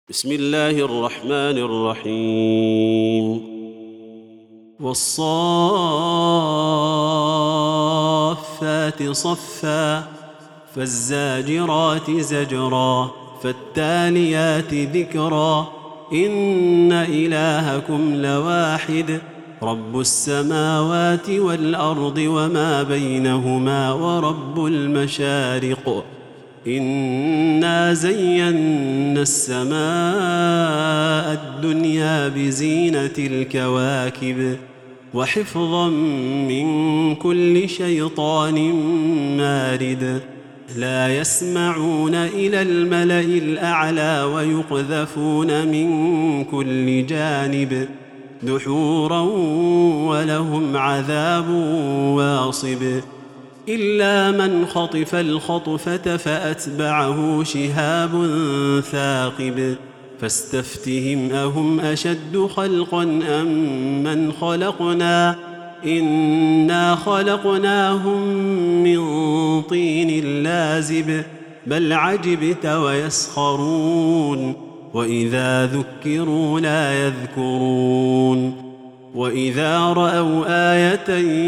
بسم الله الرحمن الرحيم والصافات صفا فالزاجرات زجرا فالتاليات ذكرا إن إلهكم لواحد رب السماوات والأرض وما بينهما ورب المشارق إنا زينا السماء الدنيا بزينة الكواكب وحفظا من كل شيطان مارد لا يسمعون إلى الملأ الأعلى ويقذفون من كل جانب دحورا ولهم عذاب واصب إلا من خطف الخطفة فأتبعه شهاب ثاقب فاستفتهم أهم أشد خلقا أم من خلقنا إنا خلقناهم من طين لازب بل عجبت ويسخرون وإذا ذكروا لا يذكرون وإذا رأوا آية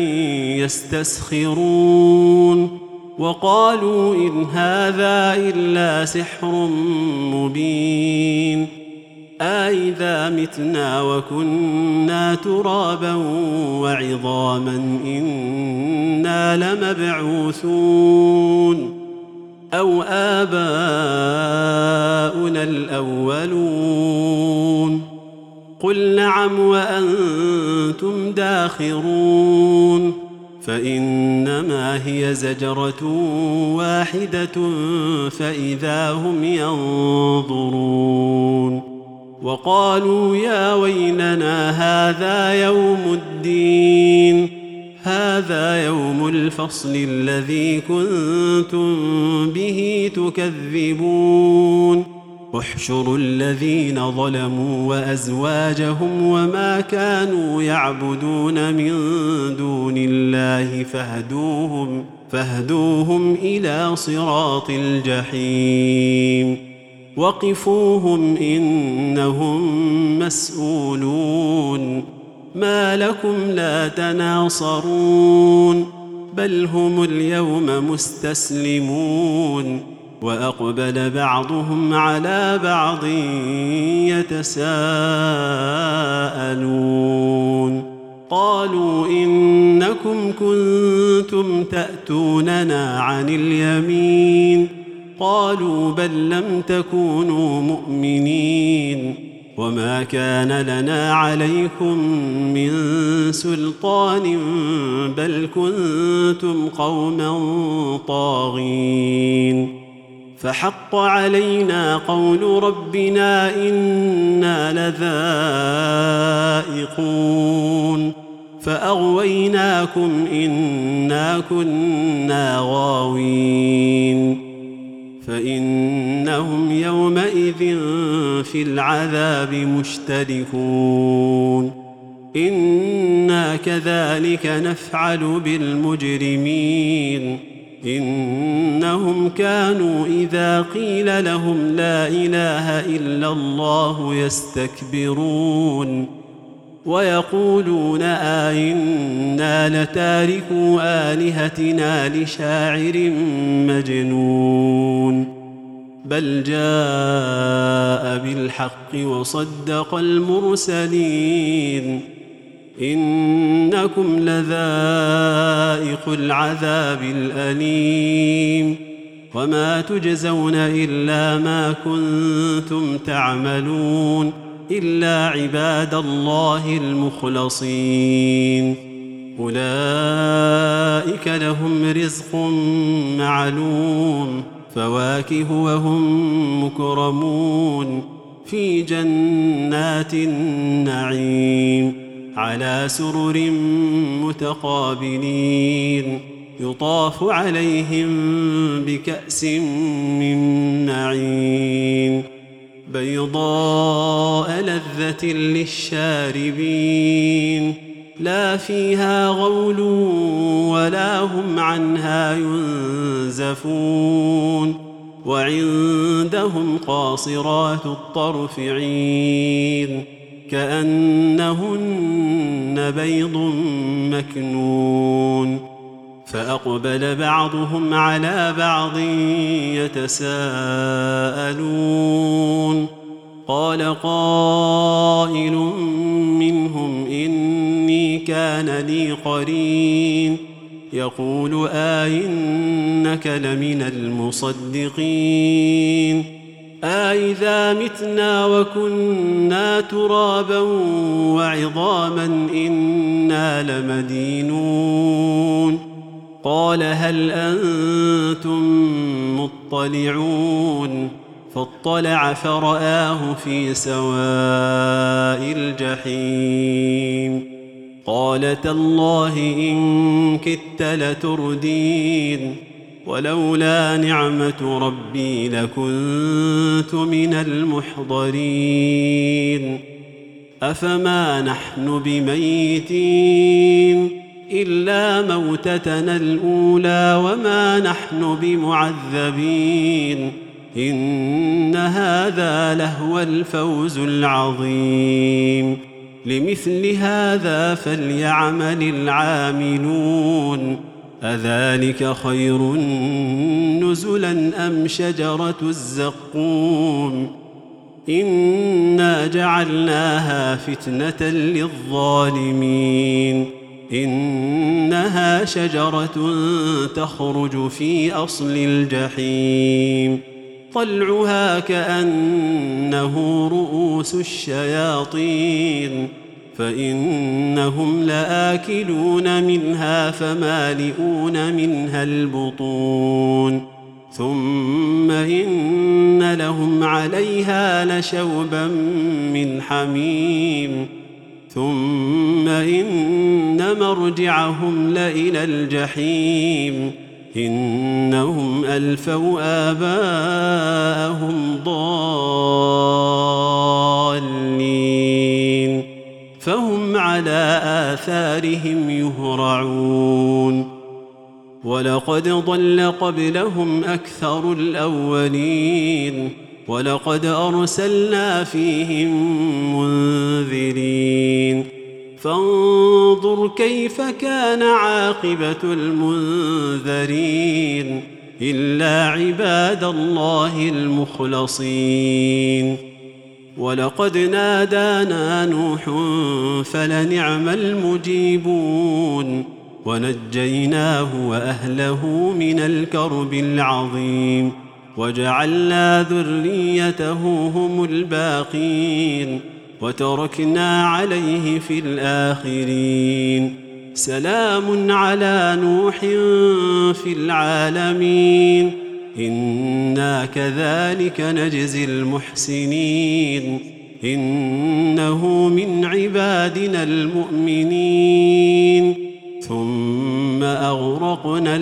يستسخرون وقالوا إن هذا إلا سحر مبين أإذا متنا وكنا ترابا وعظاما إنا لمبعوثون أو آباؤنا الأولون قل نعم وأنتم داخرون فإنما هي زجرة واحدة فإذا هم ينظرون وقالوا يا ويلنا هذا يوم الدين هذا يوم الفصل الذي كنتم به تكذبون احشروا الذين ظلموا وأزواجهم وما كانوا يعبدون من دون الله فاهدوهم إلى صراط الجحيم وقفوهم إنهم مسؤولون ما لكم لا تناصرون بل هم اليوم مستسلمون وأقبل بعضهم على بعض يتساءلون قالوا إنكم كنتم تأتوننا عن اليمين قالوا بل لم تكونوا مؤمنين وما كان لنا عليكم من سلطان بل كنتم قوما طاغين فحق علينا قول ربنا إنا لذائقون فأغويناكم إنا كنا غاوين فإنهم يومئذ في العذاب مشتركون إنا كذلك نفعل بالمجرمين إنهم كانوا إذا قيل لهم لا إله إلا الله يستكبرون ويقولون أئنا لتاركو آلهتنا لشاعر مجنون بل جاء بالحق وصدق المرسلين إنكم لذائق العذاب الأليم وما تجزون إلا ما كنتم تعملون إلا عباد الله المخلصين أولئك لهم رزق معلوم فواكه وهم مكرمون في جنات النعيم على سرر متقابلين يطاف عليهم بكأس من معين بيضاء لذة للشاربين لا فيها غول ولا هم عنها ينزفون وعندهم قاصرات الطرف عين كأنهن بيض مكنون فأقبل بعضهم على بعض يتساءلون قال قائل منهم إني كان لي قرين يقول أئنك لمن المصدقين أئذا متنا وكنا ترابا وعظاما إنا لمدينون قال هل أنتم مطلعون فاطلع فرآه في سواء الجحيم قال تالله إن كدت لتردين ولولا نعمة ربي لكنت من المحضرين أفما نحن بميتين إلا موتتنا الأولى وما نحن بمعذبين إن هذا لهو الفوز العظيم لمثل هذا فليعمل العاملون أذلك خير نزلا أم شجرة الزقوم إنا جعلناها فتنة للظالمين إنها شجرة تخرج في أصل الجحيم طلعها كأنه رؤوس الشياطين فإنهم لآكلون منها فمالئون منها البطون ثم إن لهم عليها لشوبا من حميم ثم إن مرجعهم لإلى الجحيم إنهم ألفوا آباءهم ضالين فهم على آثارهم يهرعون ولقد ضل قبلهم أكثر الأولين ولقد أرسلنا فيهم منذرين فانظر كيف كان عاقبة المنذرين إلا عباد الله المخلصين ولقد نادانا نوح فلنعم المجيبون ونجيناه وأهله من الكرب العظيم وجعلنا ذريته هم الباقين وتركنا عليه في الآخرين سلام على نوح في العالمين إنا كذلك نجزي المحسنين إنه من عبادنا المؤمنين ثم أغرقنا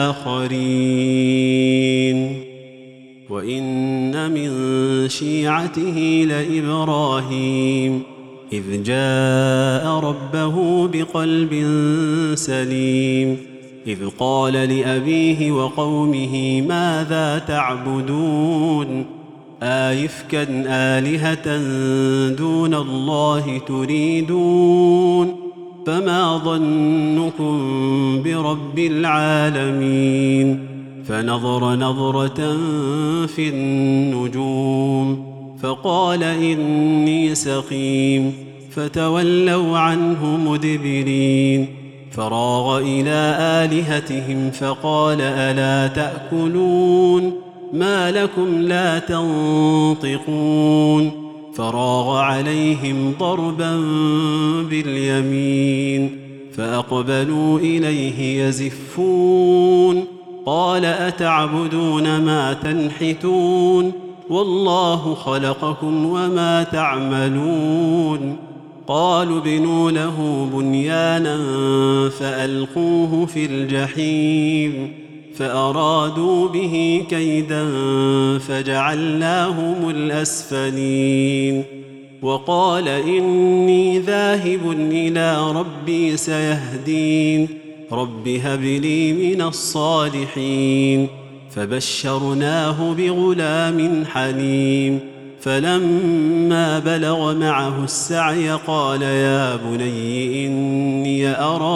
الآخرين وإن من شيعته لإبراهيم إذ جاء ربه بقلب سليم إذ قال لأبيه وقومه ماذا تعبدون آئفكا آلهة دون الله تريدون فما ظنكم برب العالمين فنظر نظرة في النجوم فقال إني سقيم فتولوا عنه مدبرين فراغ إلى آلهتهم فقال ألا تأكلون ما لكم لا تنطقون فراغ عليهم ضربا باليمين فأقبلوا إليه يزفون قال أتعبدون ما تنحتون والله خلقكم وما تعملون قالوا ابنوا له بنيانا فألقوه في الجحيم فأرادوا به كيدا فجعلناهم الأسفلين وقال إني ذاهب إلى ربي سيهدين رب هب لي من الصالحين فبشرناه بغلام حليم. فلما بلغ معه السعي قال يا بني إني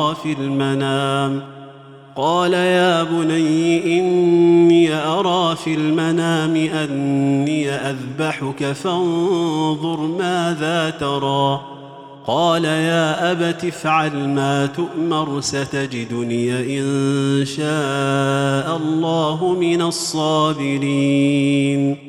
أرى في المنام أني أذبحك فانظر ماذا ترى. قال يا أبت افعل ما تؤمر ستجدني إن شاء الله من الصابرين.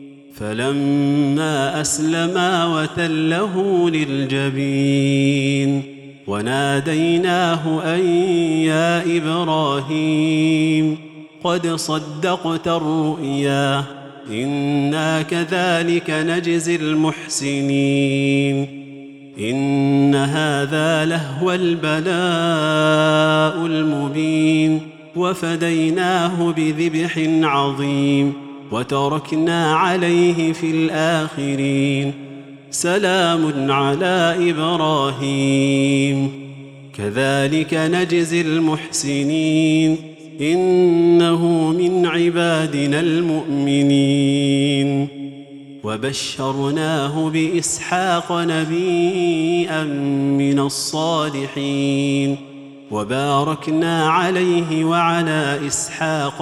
فلما أسلما وتله للجبين وناديناه أن يا إبراهيم قد صدقت الرؤيا إنا كذلك نجزي المحسنين إن هذا لهو البلاء المبين. وفديناه بذبح عظيم وتركنا عليه في الآخرين سلام على إبراهيم كذلك نجزي المحسنين إنه من عبادنا المؤمنين. وبشرناه بإسحاق نبيا من الصالحين وباركنا عليه وعلى إسحاق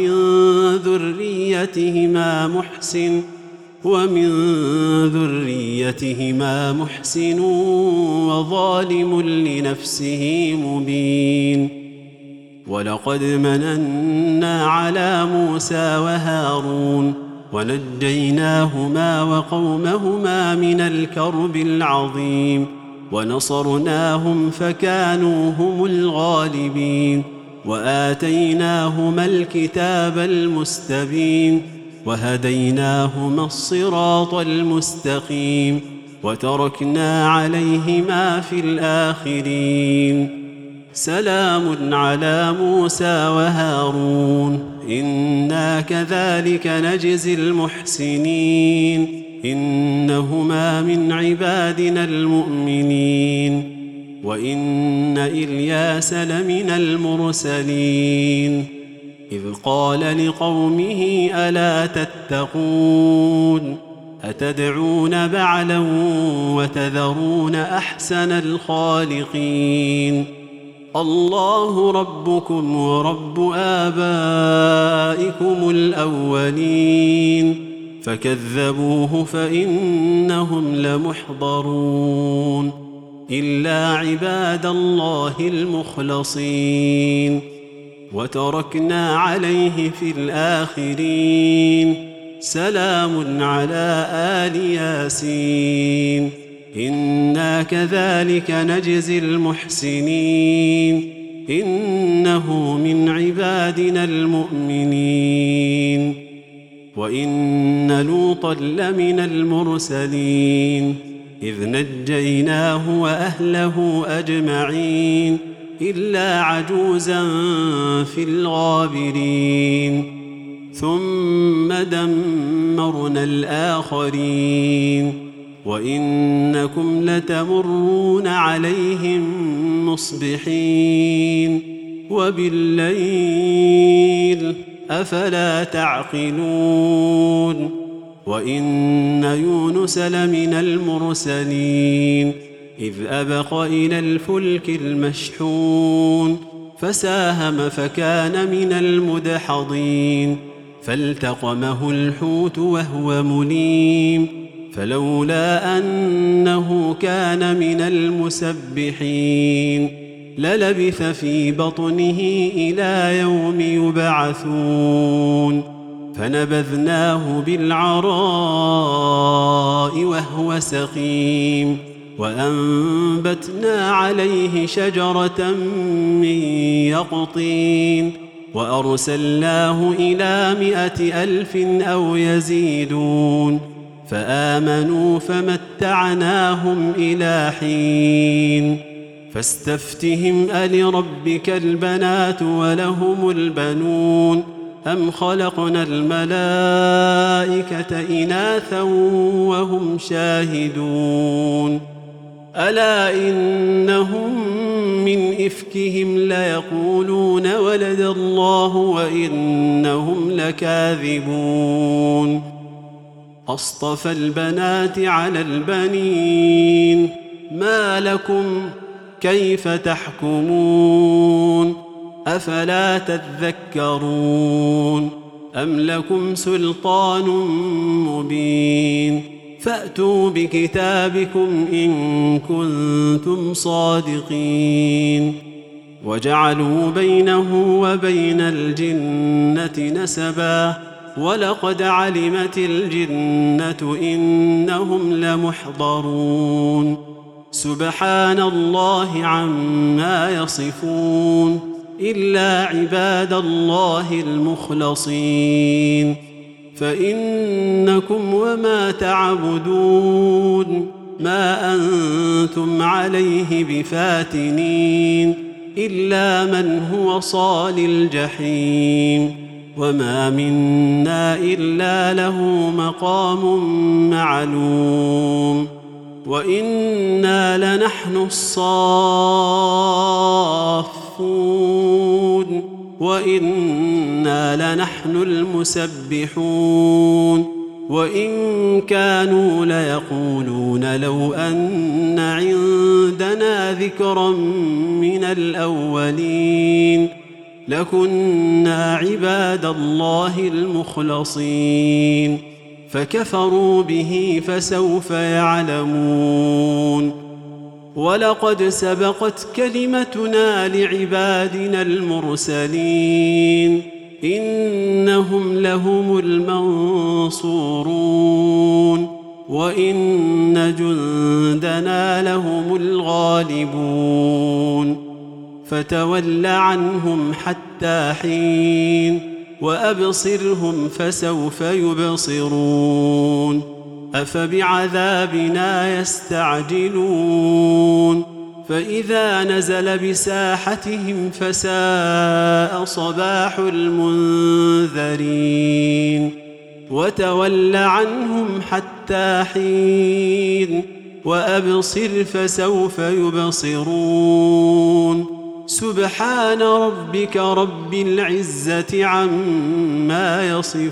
ومن ذريتهما محسن وظالم لنفسه مبين. ولقد مننا على موسى وهارون ونجيناهما وقومهما من الكرب العظيم ونصرناهم فكانوا هم الغالبين. وآتيناهما الكتاب المستبين وهديناهما الصراط المستقيم وتركنا عليهما في الآخرين سلام على موسى وهارون إنا كذلك نجزي المحسنين إنهما من عبادنا المؤمنين. وإن إلياس لمن المرسلين إذ قال لقومه ألا تتقون أتدعون بعلا وتذرون أحسن الخالقين الله ربكم ورب آبائكم الأولين فكذبوه فإنهم لمحضرون إلا عباد الله المخلصين. وتركنا عليه في الآخرين سلام على آل ياسين إنا كذلك نجزي المحسنين إنه من عبادنا المؤمنين. وإن لوطا لمن المرسلين إذ نجيناه وأهله أجمعين إلا عجوزا في الغابرين ثم دمرنا الآخرين وإنكم لتمرون عليهم مصبحين وبالليل أفلا تعقلون. وإن يونس لمن المرسلين إذ أبق إلى الفلك المشحون فساهم فكان من المدحضين فالتقمه الحوت وهو مليم فلولا أنه كان من المسبحين للبث في بطنه إلى يوم يبعثون فنبذناه بالعراء وهو سقيم وأنبتنا عليه شجرة من يقطين وأرسلناه إلى 100,000 أو يزيدون فآمنوا فمتعناهم إلى حين. فاستفتهم ألربك البنات ولهم البنون أم خلقنا الملائكة إناثا وهم شاهدون ألا إنهم من إفكهم ليقولون ولد الله وإنهم لكاذبون أصطفى البنات على البنين ما لكم كيف تحكمون أفلا تذكرون أم لكم سلطان مبين فأتوا بكتابكم إن كنتم صادقين وجعلوا بينه وبين الجنة نسبا ولقد علمت الجنة إنهم لمحضرون سبحان الله عما يصفون إلا عباد الله المخلصين فإنكم وما تعبدون ما أنتم عليه بفاتنين إلا من هو صال الجحيم وما منا إلا له مقام معلوم وإنا لنحن الصافون وإنا لنحن المسبحون وإن كانوا ليقولون لو أن عندنا ذكرا من الأولين لكنا عباد الله المخلصين فكفروا به فسوف يعلمون ولقد سبقت كلمتنا لعبادنا المرسلين إنهم لهم المنصورون وإن جندنا لهم الغالبون فتول عنهم حتى حين وأبصرهم فسوف يبصرون أفبعذابنا يستعجلون فإذا نزل بساحتهم فساء صباح المنذرين وتول عنهم حتى حين وأبصر فسوف يبصرون سبحان ربك رب العزة عما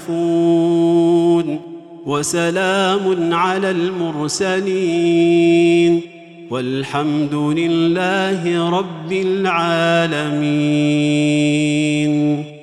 يصفون وسلام على المرسلين والحمد لله رب العالمين.